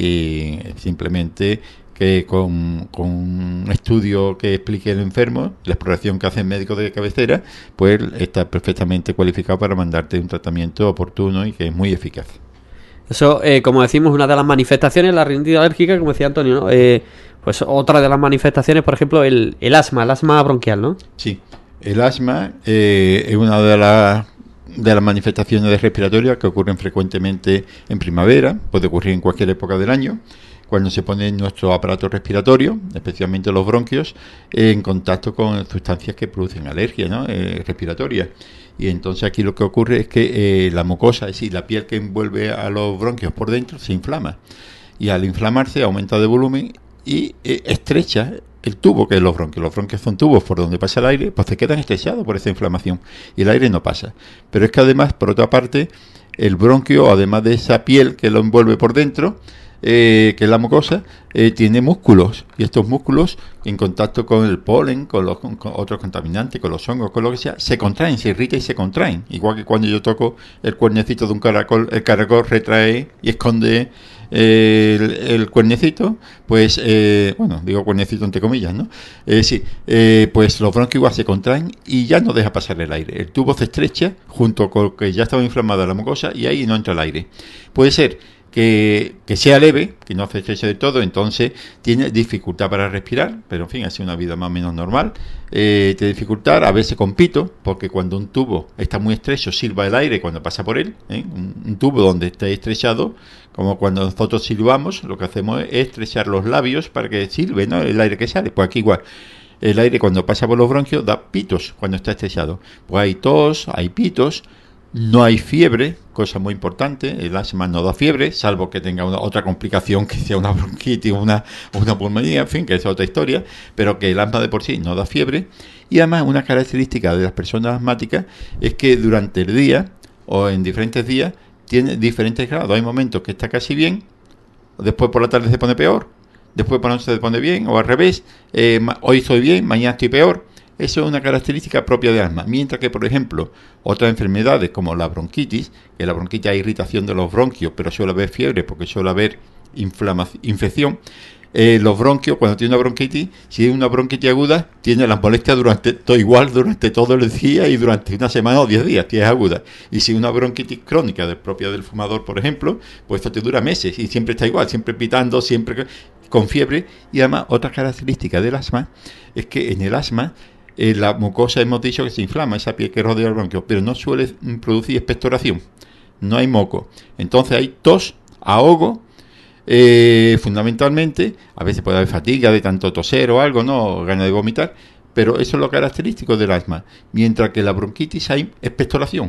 y simplemente que con un estudio que explique el enfermo, la exploración que hace el médico de cabecera, pues está perfectamente cualificado para mandarte un tratamiento oportuno y que es muy eficaz. Eso, como decimos, una de las manifestaciones, la rinitis alérgica, como decía Antonio, ¿no? Pues otra de las manifestaciones, por ejemplo, el asma bronquial, ¿no? Sí, el asma es una de las manifestaciones respiratorias que ocurren frecuentemente en primavera, puede ocurrir en cualquier época del año, cuando se pone nuestro aparato respiratorio, especialmente los bronquios, en contacto con sustancias que producen alergia, ¿no? Respiratoria. Y entonces aquí lo que ocurre es que la mucosa, es decir, la piel que envuelve a los bronquios por dentro, se inflama. Y al inflamarse aumenta de volumen y estrecha el tubo que es los bronquios. Los bronquios son tubos por donde pasa el aire, pues se quedan estrechados por esa inflamación y el aire no pasa. Pero es que además, por otra parte, el bronquio, además de esa piel que lo envuelve por dentro, que es la mucosa, tiene músculos, y estos músculos en contacto con el polen, con otros contaminantes, con los hongos, con lo que sea, se contraen, se irritan y se contraen, igual que cuando yo toco el cuernecito de un caracol, el caracol retrae y esconde el cuernecito, pues bueno, digo cuernecito entre comillas, ¿no? Sí, pues los bronquios igual se contraen y ya no deja pasar el aire, el tubo se estrecha junto con que ya estaba inflamada la mucosa y ahí no entra el aire. Puede ser que sea leve, que no se estreche de todo, entonces tiene dificultad para respirar, pero en fin, hace una vida más o menos normal. Tiene dificultad, a veces con pito, porque cuando un tubo está muy estrecho, silba el aire cuando pasa por él, un tubo donde está estrechado, como cuando nosotros silbamos, lo que hacemos es estrechar los labios para que silbe, ¿no?, el aire que sale, pues aquí igual. El aire cuando pasa por los bronquios da pitos cuando está estrechado. Pues hay tos, hay pitos. No hay fiebre, cosa muy importante, el asma no da fiebre, salvo que tenga otra complicación, que sea una bronquitis o una pulmonía, en fin, que es otra historia, pero que el asma de por sí no da fiebre. Y además una característica de las personas asmáticas es que durante el día o en diferentes días tiene diferentes grados. Hay momentos que está casi bien, después por la tarde se pone peor, después por la noche se pone bien, o al revés, hoy estoy bien, mañana estoy peor. Eso es una característica propia de asma. Mientras que, por ejemplo, otras enfermedades como la bronquitis, que la bronquitis hay irritación de los bronquios, pero suele haber fiebre porque suele haber infección. Los bronquios, cuando tiene una bronquitis, si es una bronquitis aguda, tiene las molestias durante todo el día y durante una semana o 10 días, es aguda. Y si una bronquitis crónica, propia del fumador, por ejemplo, pues esto te dura meses y siempre está igual, siempre pitando, siempre con fiebre. Y además, otra característica del asma es que en el asma, la mucosa hemos dicho que se inflama, esa piel que rodea el bronquio, pero no suele producir expectoración, no hay moco. Entonces hay tos, ahogo, fundamentalmente, a veces puede haber fatiga de tanto toser o algo, no, ganas de vomitar, pero eso es lo característico del asma. Mientras que la bronquitis hay expectoración.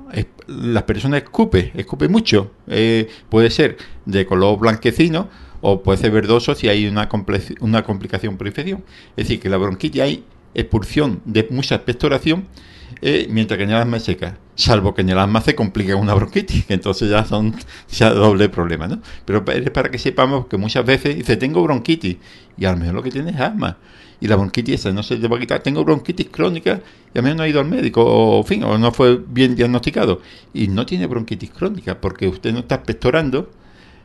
Las personas escupen mucho, puede ser de color blanquecino o puede ser verdoso si hay una complicación por infección. Es decir, que la bronquitis hay expulsión de mucha expectoración, mientras que en el asma es seca, salvo que en el asma se complica una bronquitis, que entonces ya doble problema, ¿no? Pero es para que sepamos que muchas veces dice, tengo bronquitis, y a lo mejor lo que tiene es asma, y la bronquitis esa no se te va a quitar. Tengo bronquitis crónica y a lo mejor no ha ido al médico, o en fin, o no fue bien diagnosticado, y no tiene bronquitis crónica, porque usted no está expectorando,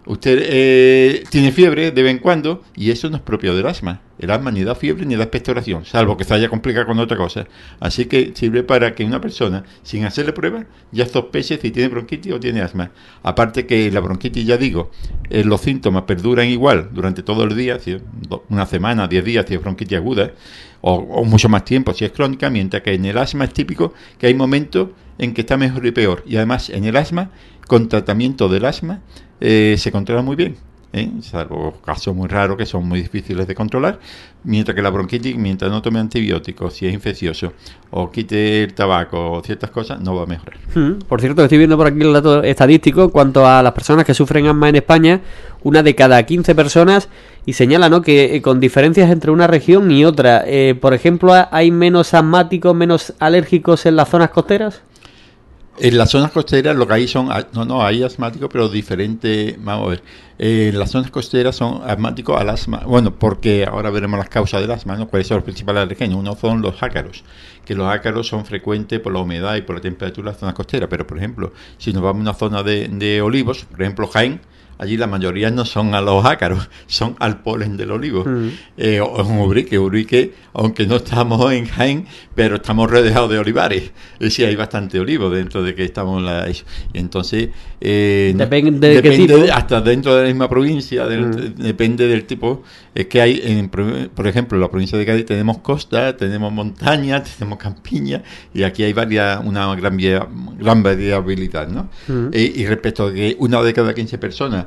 Usted tiene fiebre de vez en cuando y eso no es propio del asma. El asma ni da fiebre ni da expectoración, salvo que se haya complicado con otra cosa. Así que sirve para que una persona, sin hacerle pruebas, ya sospeche si tiene bronquitis o tiene asma. Aparte que la bronquitis, ya digo, los síntomas perduran igual durante todo el día, si una semana, 10 días, si es bronquitis aguda, o mucho más tiempo si es crónica, mientras que en el asma es típico que hay momentos en que está mejor y peor. Y además en el asma, con tratamiento del asma, se controla muy bien, salvo casos muy raros que son muy difíciles de controlar, mientras que la bronquitis, mientras no tome antibióticos, si es infeccioso, o quite el tabaco o ciertas cosas, no va a mejorar. Por cierto, estoy viendo por aquí el dato estadístico en cuanto a las personas que sufren asma en España, una de cada 15 personas, y señala, ¿no?, que con diferencias entre una región y otra. Por ejemplo, ¿hay menos asmáticos, menos alérgicos en las zonas costeras? En las zonas costeras lo que hay son, hay asmáticos, pero diferentes, vamos a ver, en las zonas costeras son asmáticos al asma, bueno, porque ahora veremos las causas del asma, ¿no? ¿Cuáles son los principales alergenos? Uno son los ácaros, que los ácaros son frecuentes por la humedad y por la temperatura de las zonas costeras, pero por ejemplo, si nos vamos a una zona de olivos, por ejemplo Jaén, allí la mayoría no son a los ácaros, son al polen del olivo. O en Ubrique, aunque no estamos en Jaén, pero estamos rodeados de olivares. Es decir, hay bastante olivo dentro de que estamos y entonces depende de qué tipo. Hasta dentro de la misma provincia, depende del tipo. Es que hay, por ejemplo, en la provincia de Cádiz tenemos costa, tenemos montaña, tenemos campiña, y aquí hay una gran variabilidad, ¿no? Y respecto a que una de cada 15 personas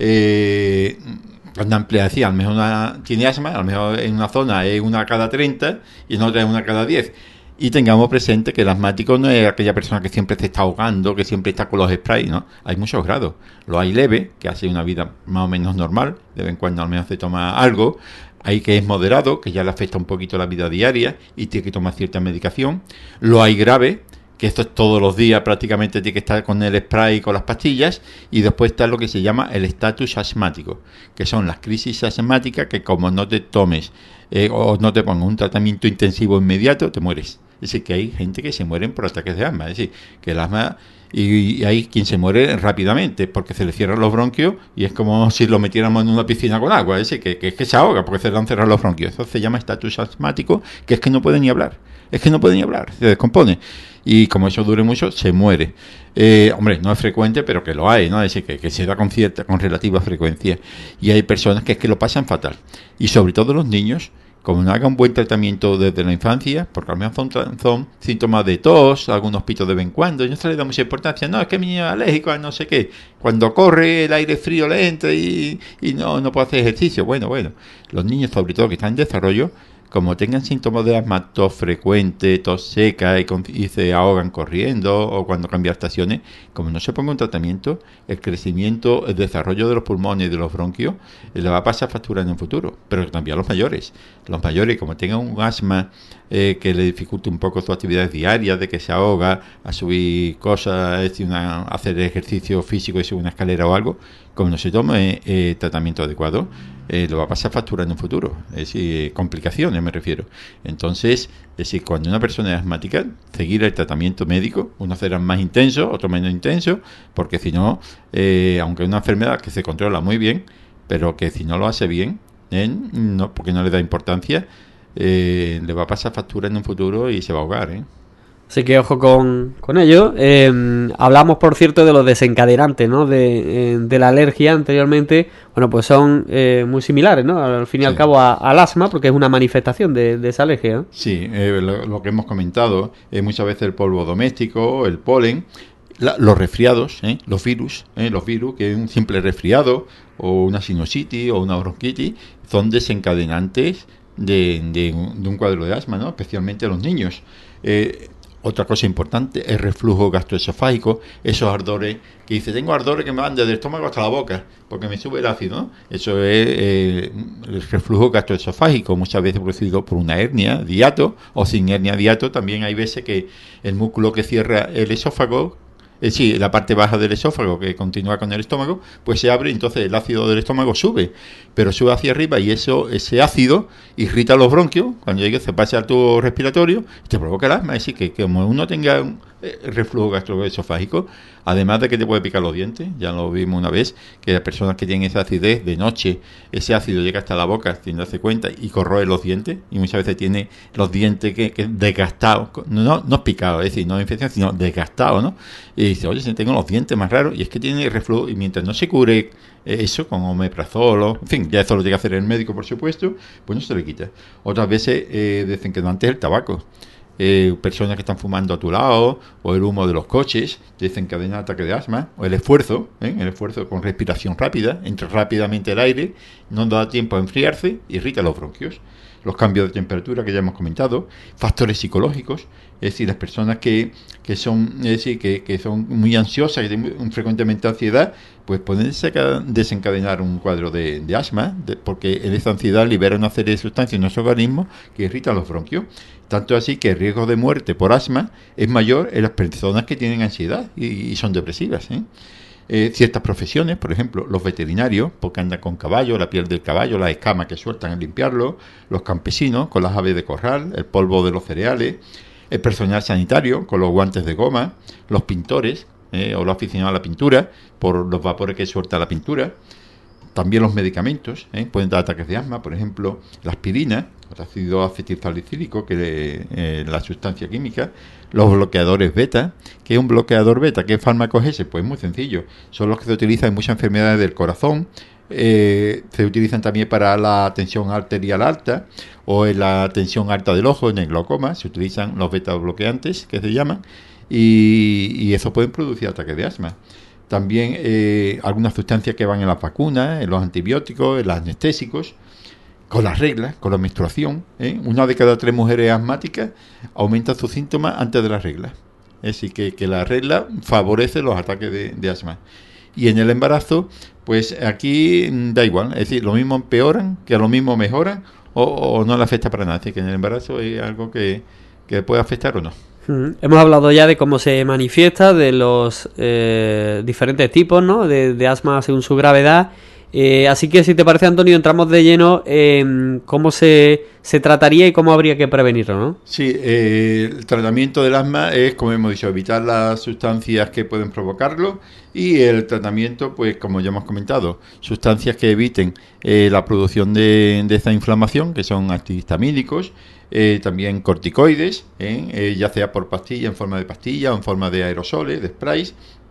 una ampliación, a lo mejor tiene asma, a lo mejor en una zona es una cada 30 y en otra es una cada 10. Y tengamos presente que el asmático no es aquella persona que siempre se está ahogando, que siempre está con los sprays, ¿no? Hay muchos grados. Lo hay leve, que hace una vida más o menos normal, de vez en cuando al menos se toma algo. Hay que es moderado, que ya le afecta un poquito la vida diaria y tiene que tomar cierta medicación. Lo hay grave, que esto es todos los días, prácticamente tiene que estar con el spray y con las pastillas, y después está lo que se llama el estatus asmático, que son las crisis asmáticas que como no te tomes o no te pongas un tratamiento intensivo inmediato, te mueres. Es decir, que hay gente que se mueren por ataques de asma, es decir, que el asma, y hay quien se muere rápidamente porque se le cierran los bronquios y es como si lo metiéramos en una piscina con agua, es decir, que se ahoga porque se le han cerrado los bronquios. Eso se llama estatus asmático, que es que no puede ni hablar, se descompone. Y como eso dure mucho, se muere. Hombre, no es frecuente, pero que lo hay, ¿no? Es decir, que se da con relativa frecuencia. Y hay personas que es que lo pasan fatal. Y sobre todo los niños, como no hagan un buen tratamiento desde la infancia, porque al menos son síntomas de tos, algunos pitos de vez en cuando, y no se le da mucha importancia. No, es que mi niño es alérgico a no sé qué. Cuando corre, el aire frío le entra y no puede hacer ejercicio. Bueno, los niños, sobre todo que están en desarrollo, como tengan síntomas de asma, tos frecuente, tos seca y se ahogan corriendo, o cuando cambian estaciones, como no se ponga un tratamiento, el crecimiento, el desarrollo de los pulmones y de los bronquios le va a pasar factura en el futuro. Pero también a los mayores, como tengan un asma que le dificulte un poco sus actividades diarias, de que se ahoga a subir cosas, hacer ejercicio físico y subir una escalera o algo, como no se tome tratamiento adecuado, lo va a pasar factura en un futuro. Es decir, complicaciones me refiero. Entonces, es decir, cuando una persona es asmática, seguir el tratamiento médico, unos serán más intensos, otros menos intensos, porque si no, aunque es una enfermedad que se controla muy bien, pero que si no lo hace bien, porque no le da importancia, le va a pasar factura en un futuro y se va a ahogar, Así que ojo con ello. Hablamos, por cierto, de los desencadenantes, ¿no? De la alergia anteriormente. Bueno, pues son muy similares, ¿no? Al fin y al cabo al asma, porque es una manifestación de esa alergia, ¿no? Sí, lo que hemos comentado, muchas veces el polvo doméstico, el polen, los resfriados, los virus, que es un simple resfriado, o una sinusitis, o una bronquitis, son desencadenantes de un cuadro de asma, ¿no? Especialmente los niños. Otra cosa importante, el reflujo gastroesofágico, esos ardores que dice, tengo ardores que me van desde el estómago hasta la boca, porque me sube el ácido, ¿no? Eso es el reflujo gastroesofágico, muchas veces producido por una hernia, diato, o sin hernia, diato. También hay veces que el músculo que cierra el esófago, la parte baja del esófago que continúa con el estómago, pues se abre y entonces el ácido del estómago sube, pero sube hacia arriba y ese ácido irrita los bronquios, cuando llegue se pasa al tubo respiratorio y te provoca el asma. Es decir, que como uno tenga reflujo gastroesofágico, además de que te puede picar los dientes. Ya lo vimos una vez, que las personas que tienen esa acidez de noche, ese ácido llega hasta la boca sin darse cuenta y corroe los dientes, y muchas veces tiene los dientes que desgastados, no picados, es decir, no infección, sino desgastados, ¿no? Y dice, oye, si tengo los dientes más raros, y es que tiene reflujo, y mientras no se cure eso con omeprazolo, en fin, ya eso lo tiene que hacer el médico, por supuesto, pues no se le quita. Otras veces desencadenante es el tabaco. Personas que están fumando a tu lado, o el humo de los coches desencadena ataque de asma, o el esfuerzo con respiración rápida, entra rápidamente el aire, no da tiempo a enfriarse, irrita los bronquios. Los cambios de temperatura que ya hemos comentado, factores psicológicos, es decir, las personas que son, es decir, que son muy ansiosas y tienen frecuentemente ansiedad, pues pueden desencadenar un cuadro de asma, porque esa ansiedad libera una serie de sustancias en nuestro organismo que irritan los bronquios. Tanto así que el riesgo de muerte por asma es mayor en las personas que tienen ansiedad y son depresivas, ciertas profesiones, por ejemplo, los veterinarios, porque andan con caballo, la piel del caballo, las escamas que sueltan al limpiarlo, los campesinos con las aves de corral, el polvo de los cereales, el personal sanitario con los guantes de goma, los pintores o los aficionados a la pintura por los vapores que suelta la pintura. También los medicamentos pueden dar ataques de asma, por ejemplo, la aspirina, el ácido acetilsalicílico, que la sustancia química, los bloqueadores beta. ¿Qué es un bloqueador beta? ¿Qué fármaco es ese? Pues muy sencillo, son los que se utilizan en muchas enfermedades del corazón, se utilizan también para la tensión arterial alta o en la tensión alta del ojo, en el glaucoma, se utilizan los beta bloqueantes, que se llaman, y eso pueden producir ataques de asma. También algunas sustancias que van en las vacunas, en los antibióticos, en los anestésicos, con las reglas, con la menstruación. Una de cada 3 mujeres asmáticas aumenta sus síntomas antes de las reglas. Es decir, que la regla favorece los ataques de asma. Y en el embarazo, pues aquí da igual. Es decir, lo mismo empeoran, que lo mismo mejoran, o no le afecta para nada. Es decir, que en el embarazo es algo que puede afectar o no. Hemos hablado ya de cómo se manifiesta, de los diferentes tipos, ¿no?, de asma según su gravedad. Así que, si te parece, Antonio, entramos de lleno en cómo se trataría y cómo habría que prevenirlo, ¿no? Sí, el tratamiento del asma es, como hemos dicho, evitar las sustancias que pueden provocarlo, y el tratamiento, pues como ya hemos comentado, sustancias que eviten la producción de esta inflamación, que son antihistamínicos, también corticoides, ya sea por pastilla, en forma de pastilla o en forma de aerosoles, de sprays.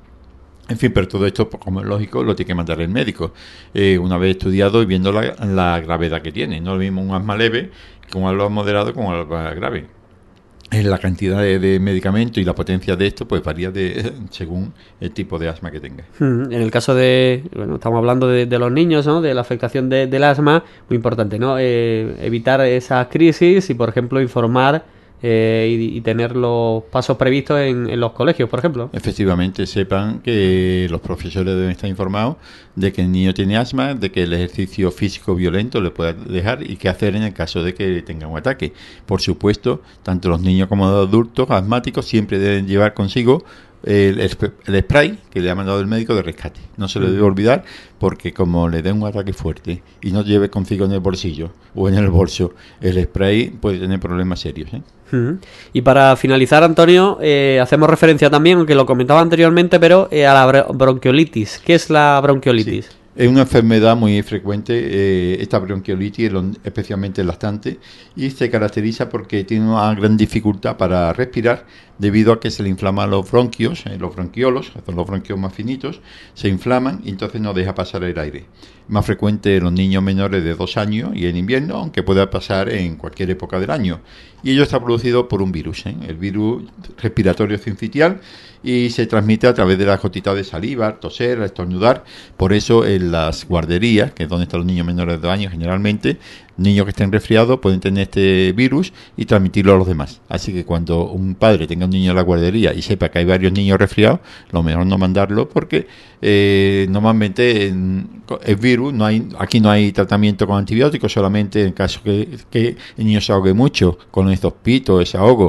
En fin, pero todo esto, como es lógico, lo tiene que mandar el médico, una vez estudiado y viendo la gravedad que tiene. No es lo mismo un asma leve que un asma moderado con un asma grave. La cantidad de medicamento y la potencia de esto pues varía según el tipo de asma que tenga. En el caso estamos hablando de los niños, ¿no?, de la afectación del asma, muy importante, ¿no? Evitar esas crisis y, por ejemplo, informar y tener los pasos previstos en los colegios, por ejemplo. Efectivamente, sepan que los profesores deben estar informados de que el niño tiene asma, de que el ejercicio físico violento le puede dejar y qué hacer en el caso de que tenga un ataque. Por supuesto, tanto los niños como los adultos asmáticos siempre deben llevar consigo el spray que le ha mandado el médico de rescate. No se le debe olvidar, porque como le dé un ataque fuerte y no lleve consigo en el bolsillo o en el bolso el spray, puede tener problemas serios. Y para finalizar, Antonio, hacemos referencia también, aunque lo comentaba anteriormente, pero a la bronquiolitis. ¿Qué es la bronquiolitis? Sí. Es una enfermedad muy frecuente, esta bronquiolitis, especialmente el lactante, y se caracteriza porque tiene una gran dificultad para respirar debido a que se le inflaman los bronquios, los bronquiolos, son los bronquios más finitos, se inflaman y entonces no deja pasar el aire. Más frecuente en los niños menores de 2 años y en invierno, aunque pueda pasar en cualquier época del año. Y ello está producido por un virus, el virus respiratorio sincitial, y se transmite a través de las gotitas de saliva, toser, estornudar. Por eso en las guarderías, que es donde están los niños menores de 2 años generalmente, niños que estén resfriados pueden tener este virus y transmitirlo a los demás. Así que cuando un padre tenga un niño en la guardería y sepa que hay varios niños resfriados, lo mejor no mandarlo, porque normalmente el virus, aquí no hay tratamiento con antibióticos, solamente en caso que el niño se ahogue mucho con estos pitos, ese ahogo,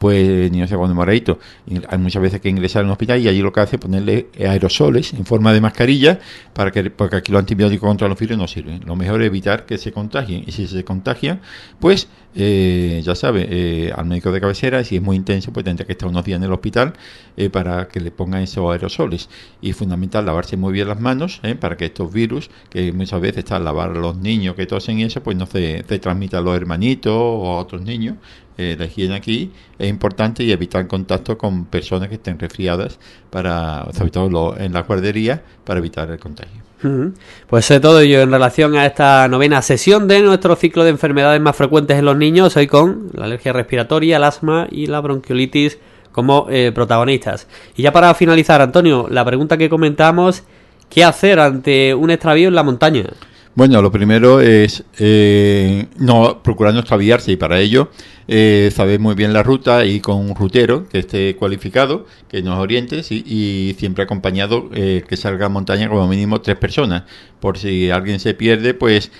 pues el niño se pone moradito. Y hay muchas veces que ingresar en un hospital y allí lo que hace es ponerle aerosoles en forma de mascarilla porque aquí los antibióticos contra los virus no sirven. Lo mejor es evitar que se contagien, y si se contagian, pues ya sabe, al médico de cabecera, si es muy intenso, pues tendrá que estar unos días en el hospital para que le pongan esos aerosoles. Y fundamental lavarse muy bien las manos para que estos virus, que muchas veces están lavar a los niños que tosen y eso, pues no se transmita a los hermanitos o a otros niños. La higiene aquí es importante y evitar contacto con personas que estén resfriadas, sobre todo en la guardería, para evitar el contagio. Pues de todo ello en relación a esta 9ª sesión de nuestro ciclo de enfermedades más frecuentes en los niños, hoy con la alergia respiratoria, el asma y la bronquiolitis como protagonistas. Y ya para finalizar, Antonio, la pregunta que comentamos, ¿qué hacer ante un extravío en la montaña? Bueno, lo primero es procurar no extraviarse, y para ello saber muy bien la ruta y con un rutero que esté cualificado, que nos oriente, y siempre acompañado, que salga a montaña como mínimo 3 personas, por si alguien se pierde, pues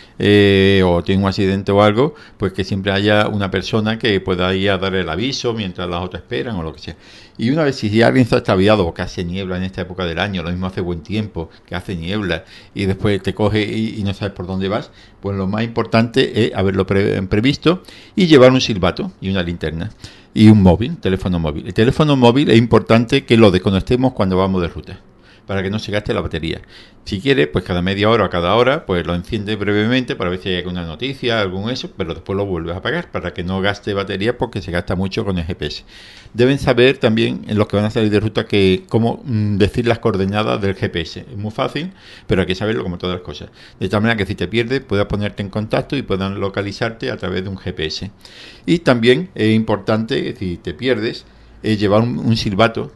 o tiene un accidente o algo, pues que siempre haya una persona que pueda ir a dar el aviso mientras las otras esperan o lo que sea. Y una vez, si alguien está extraviado o que hace niebla en esta época del año, lo mismo hace buen tiempo, que hace niebla, y después te coge y no sabes por dónde vas, pues lo más importante es haberlo previsto y llevar un silbato y una linterna y un teléfono móvil. El teléfono móvil es importante que lo desconectemos cuando vamos de ruta, para que no se gaste la batería. Si quiere, pues cada media hora o cada hora, pues lo enciende brevemente para ver si hay alguna noticia, algún eso, pero después lo vuelves a apagar para que no gaste batería, porque se gasta mucho con el GPS. Deben saber también, en los que van a salir de ruta, que cómo decir las coordenadas del GPS. Es muy fácil, pero hay que saberlo como todas las cosas. De tal manera que si te pierdes, puedas ponerte en contacto y puedan localizarte a través de un GPS. Y también es importante, si te pierdes, llevar un silbato,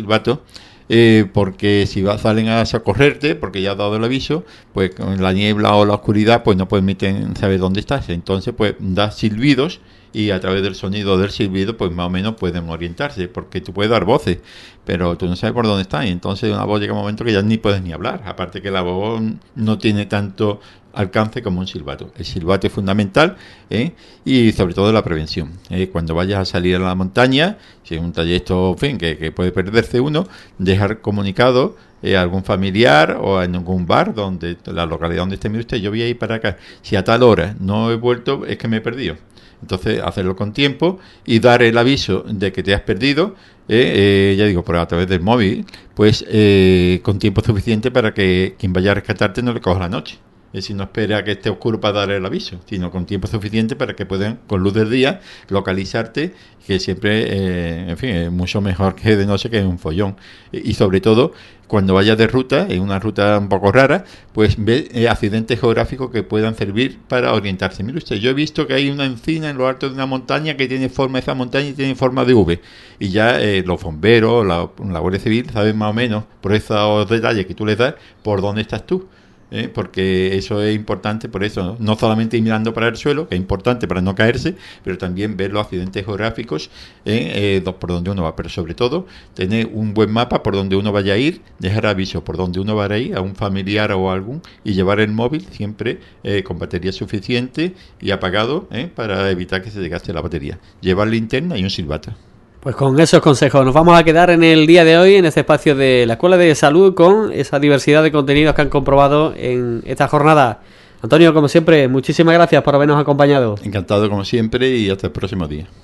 porque si salen a socorrerte, porque ya has dado el aviso, pues con la niebla o la oscuridad, pues no permiten saber dónde estás. Entonces, pues das silbidos, y a través del sonido del silbido, pues más o menos pueden orientarse, porque tú puedes dar voces, pero tú no sabes por dónde estás, y entonces una voz llega un momento que ya ni puedes ni hablar, aparte que la voz no tiene tanto alcance como un silbato. El silbato es fundamental, y sobre todo la prevención. Cuando vayas a salir a la montaña, si es un trayecto, en fin, que puede perderse uno, dejar comunicado a algún familiar o en algún bar, donde la localidad donde esté, mire usted, yo voy a ir para acá, si a tal hora no he vuelto, es que me he perdido. Entonces, hacerlo con tiempo y dar el aviso de que te has perdido, ya digo, a través del móvil, pues con tiempo suficiente para que quien vaya a rescatarte no le coja la noche. Es decir, no espera que esté oscuro para dar el aviso, sino con tiempo suficiente para que puedan, con luz del día, localizarte, que siempre, en fin, es mucho mejor que de noche, que es un follón. Y sobre todo, cuando vayas de ruta, en una ruta un poco rara, pues ve accidentes geográficos que puedan servir para orientarse. Mire usted, yo he visto que hay una encina en lo alto de una montaña que tiene forma, esa montaña y tiene forma de V. Y ya los bomberos, la Guardia Civil, saben más o menos, por esos detalles que tú les das, por dónde estás tú. Porque eso es importante, por eso no solamente ir mirando para el suelo, que es importante para no caerse, pero también ver los accidentes geográficos por donde uno va, pero sobre todo tener un buen mapa por donde uno vaya a ir, dejar aviso por donde uno va a ir, a un familiar o a algún, y llevar el móvil siempre con batería suficiente y apagado, para evitar que se desgaste la batería. Llevar linterna y un silbato. Pues con esos consejos nos vamos a quedar en el día de hoy en este espacio de la Escuela de Salud, con esa diversidad de contenidos que han comprobado en esta jornada. Antonio, como siempre, muchísimas gracias por habernos acompañado. Encantado como siempre, y hasta el próximo día.